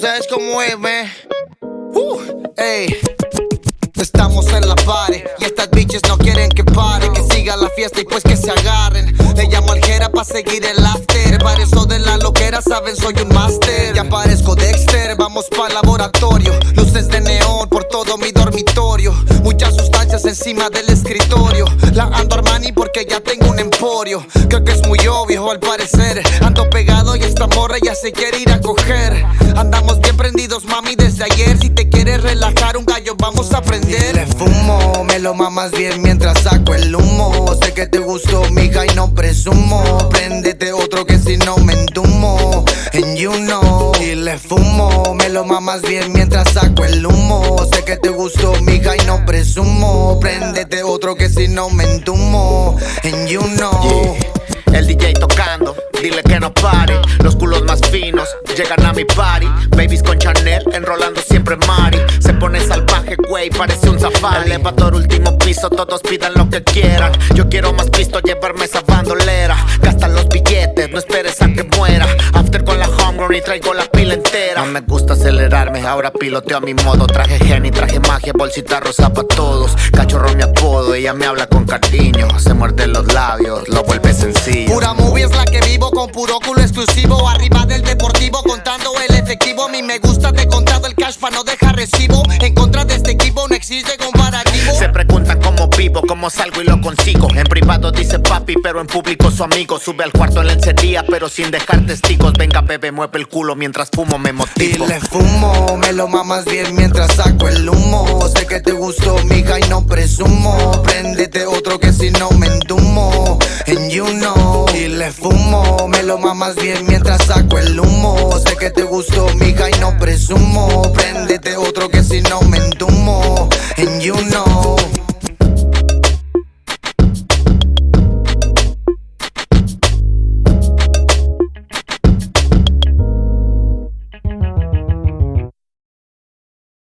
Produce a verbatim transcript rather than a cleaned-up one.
¿Sabes cómo es, man? Uh, ey. Estamos en la party y estas bitches no quieren que pare, que siga la fiesta y pues que se agarren. Le llamo al Jera pa' seguir el after. Para eso de la loquera saben soy un máster. Ya parezco Dexter, vamos pa' laboratorio. Luces de neón por todo mi dormitorio. Muchas sustancias encima del escritorio. La ando Armani porque ya tengo un emporio. Creo que es muy obvio al parecer. Ando pegado y esta morra ya se quiere ir a coger. Andamos bien prendidos mami desde ayer. Si te quieres relajar un gallo vamos a aprender. Le fumo, me lo mamas bien mientras saco el humo. Sé que te gustó, mija, y no presumo. Préndete otro que si no me entumo. And you know. Y le fumo, me lo mamas bien mientras saco el humo. Sé que te gustó, mija, y no presumo. Préndete otro que si no me entumo. And you know. Yeah. El D J tocando, dile que no pare. Los culos más finos llegan a mi party. Babies con Chanel, enrolando siempre Mari. Se pone salvaje, güey, parece un safari. Elevador, último piso, todos pidan lo que quieran. Yo quiero más pisto, llevarme esa bandolera. Gasta los billetes, no esperes a que muera. After con la homegrown y traigo la pila entera. No me gusta acelerarme, ahora piloteo a mi modo. Traje geni, traje magia, bolsita rosa pa' todos. Cachorro mi apodo, ella me habla con cariño. Se muerde los labios, lo vuelve sencillo. Pura movie es la que vivo, con puro culo exclusivo. Arriba del deportivo, contando el efectivo. A mí me gusta, te he contado el cash pa' no dejar recibo. En contra de este equipo no existe comparativo. Se preguntan cómo vivo, cómo salgo y lo consigo. En privado dice papi, pero en público su amigo. Sube al cuarto en lencería, pero sin dejar testigos. Venga bebé, mueve el culo mientras fumo, me motivo. Y le fumo, me lo mamas bien mientras saco el humo. Sé que te gustó, mija, y no presumo. Préndete otro que si no me entumo. And you know. Y le fumo, me lo mamas bien mientras saco el humo. Sé que te gustó, mija.